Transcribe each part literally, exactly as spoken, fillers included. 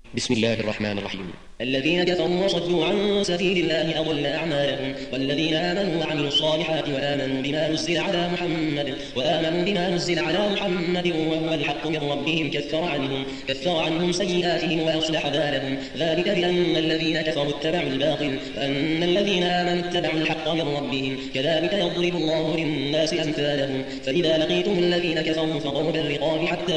بسم الله الرحمن الرحيم. الذين كفروا وصدوا عن سبيل الله أضل أعمالهم، والذين آمنوا وعملوا الصالحات وآمنوا بما نزل على محمد وآمنوا بما نزل على محمد وهو الحق من ربهم كفر عنهم كفر عنهم سيئاتهم وأصلح بالهم، ذلك بأن الذين كفروا اتبعوا الباطل وأن الذين آمنوا اتبعوا الحق من ربهم، كذلك يضرب الله للناس أمثالهم. فإذا لقيتم الذين كفروا فضرب الرقاب حتى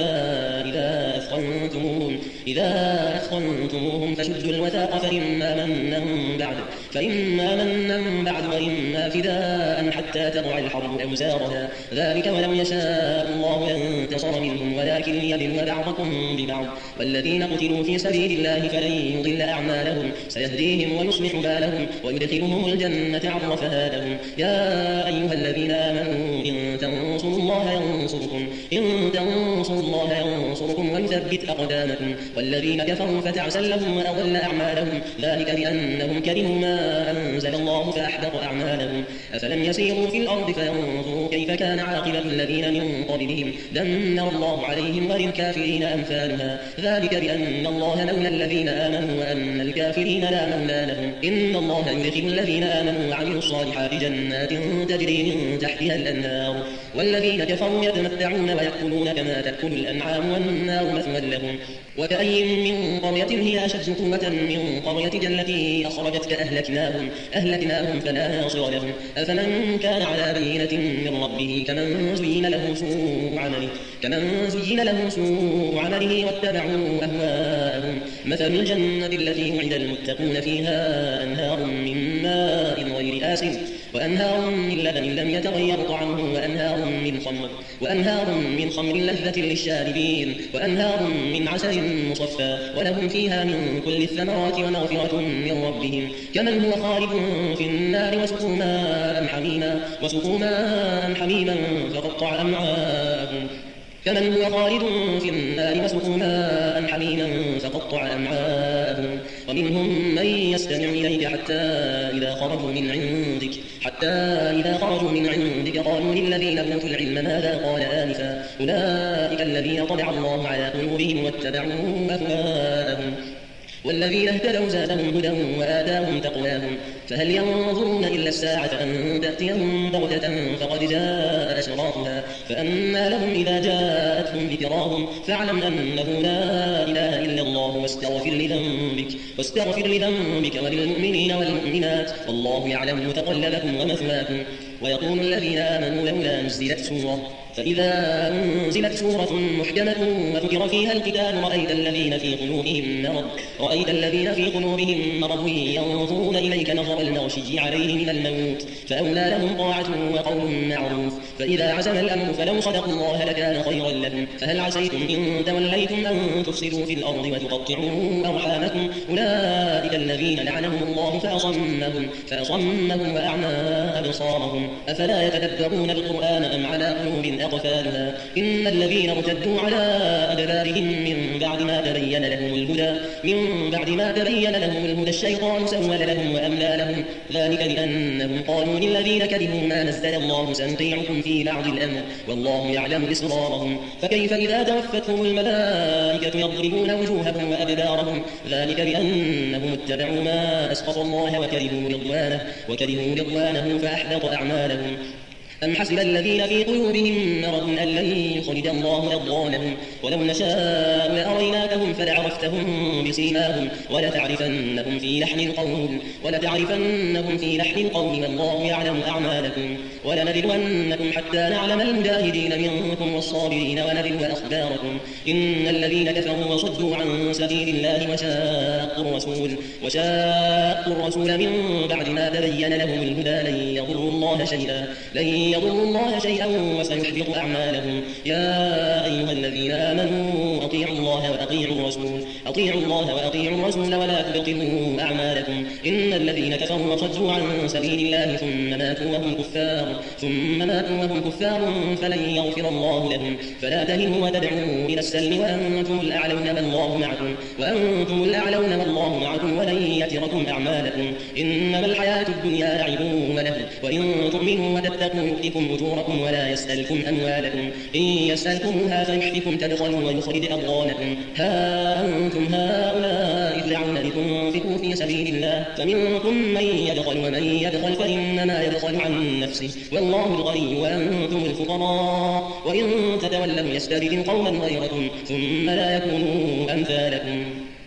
إذا أثخنتموهم إذا أثخنتموهم فشدوا الوثاق فإما منا بعد فإما منا بعد وإما فداء حتى تضع الحرب أوزارها، ذلك ولو يشاء الله لانتصر منهم ولكن ليبلو بعضكم ببعض. والذين قتلوا في سبيل الله فلن يضل أعمالهم، سيهديهم ويصلح بالهم ويدخلهم الجنة عرفها لهم. يا أيها الذين آمنوا إن تنصروا الله ينصركم إن تنصروا الله ينصركم ويثبت أقدامكم. والذين كفروا فتعسا لهم وأضل أعمالهم، ذلك بأنهم كرهوا ما أنزل الله فأحبط أعمالهم. أفلم يسيروا في الأرض فينظروا كيف كان عاقبة الذين من قبلهم، دمر الله عليهم وللكافرين أمثالها، ذلك بأن الله مولى الذين آمنوا وأن الكافرين لا مولى لهم. إن الله يدخل الذين آمنوا وعملوا الصالحات جنات تجري من تحتها الأنهار، والذين كفروا يتمتعون ويأكلون كما تأكل الأنعام والنار مثوى لهم. وكأي من قرية هي أشد قوة من قريتك التي أخرجتك أهلكناهم أهلكناهم فلا ناصر لهم. أفمن كان على بينة من ربه كمن زين له سوء عمله كمن زين له سوء عمله واتبعوا أهواءهم. مثل الجنة التي وعد المتقون فيها أنهار من ماء غير آسن وأنهار من لبن لم يتغير طعمه وأنهار من خمر وأنهار من خمر لذة للشاربين وأنهار من عسل مصفى ولهم فيها من كل الثمرات ومغفرة من ربهم، كمن هو خالد في النار وسقوا ماء حميما وسقوا ماء حميما فقطع أمعاءهم كمن هو خالد في النار وسقوا ماء حميما فقطع أمعاءهم. ومنهم من يستمع إليك حتى إذا خرجوا من عندك حتى إذا خرجوا من عندك قالوا للذين أوتوا العلم ماذا قال آنفا، أولئك الذين طبع الله على قلوبهم واتبعوا أهواءهم. والذين اهتدوا زادهم هدى وآتاهم تقواهم، فهل ينظرون إلا الساعة أن تأتيهم بغتة فقد جاء أشراطها، فأنى لهم إذا جاءتهم ذكراهم فاعلم أنه لا إله إلا الله واستغفر لذنبك واستغفر لذنبك وللمؤمنين والمؤمنات والله يعلم متقلبكم ومثواكم. ويقول الذين آمنوا لولا نزلت سورة، فإذا أنزلت سورة محكمة وذكر فيها القتال رأيت الذين في قلوبهم مرض رأيت الذين في قلوبهم مرض ينظرون إليك نظر المغشي عليه من الموت، فأولى لهم طاعة وقول معروف. فإذا عزم الأمر فلو صدقوا الله لكان خيرا لهم. فهل عسيتم إن توليتم أن تفسدوا في الأرض وتقطعوا أرحامكم، أولئك الذين لعنهم الله فأصمهم فأصمهم وأعمى أبصارهم، أفلا يتدبرون القرآن أم على قلوب أقفالها. إن الذين ارتدوا على أدبارهم من بعد ما تبين لهم الهدى من بعد ما تبين لهم الهدى الشيطان سول لهم وأملى لهم، ذلك بأنهم قالوا للذين كرهوا ما نزل الله سنطيعكم في بعض الأمر والله يعلم إسرارهم. فكيف إذا توفتهم الملائكة يضربون وجوههم وأدبارهم، ذلك بأنهم اتبعوا ما أسخط الله وكرهوا رضوانه وكرهوا رضوانه فأحبط أعمالهم. أم حسب الذين في قلوبهم مرض أن لن يخرج الله أضغانهم، ولو نشاء لأريناكهم فلعرفتهم بسيماهم ولتعرفنهم في لحن القول ولتعرفنهم في لحن القول والله يعلم أعمالكم. ولنبلونكم حتى نعلم المجاهدين منكم والصابرين ونبلو أخباركم. إن الذين كفروا وصدوا عن سبيل الله وشاقوا الرسول وشاقوا الرسول من بعد ما تبين لهم الهدى لن يضروا الله شيئا لن يضروا الله شيئا وسيحبط أعمالهم. يا أيها الذين آمنوا أطيعوا الله وأطيعوا الرسول أطيعوا الله وأطيعوا الرسول ولا تبطلوا أعمالكم. إن الذين كفروا وصدوا عن سبيل الله ثم ماتوا وهم كفار ثم ماتوا وهم كفار فلن يغفر الله لهم. فلا تهنوا وتدعوا إلى السلم وأنتم الأعلون والله معكم وأنتم الأعلون والله معكم ولن يتركم أعمالكم. إنما الحياة الدنيا لعب وله وإن تؤمنوا وتتقوا يؤتكم أجوركم ولا يسألكم أموالكم إن يسألكموها فيحفكم تبخلوا ويخرج أضغانكم. ها أنتم هؤلاء تنازعون لتنفقوا في سبيل الله فمنكم من يبخل ومن يبخل فإنما يبخل عن نفسه والله الغني وأنتم الفقراء وإن تتولوا يستبدل قوما غيركم ثم لا يكونوا أمثالكم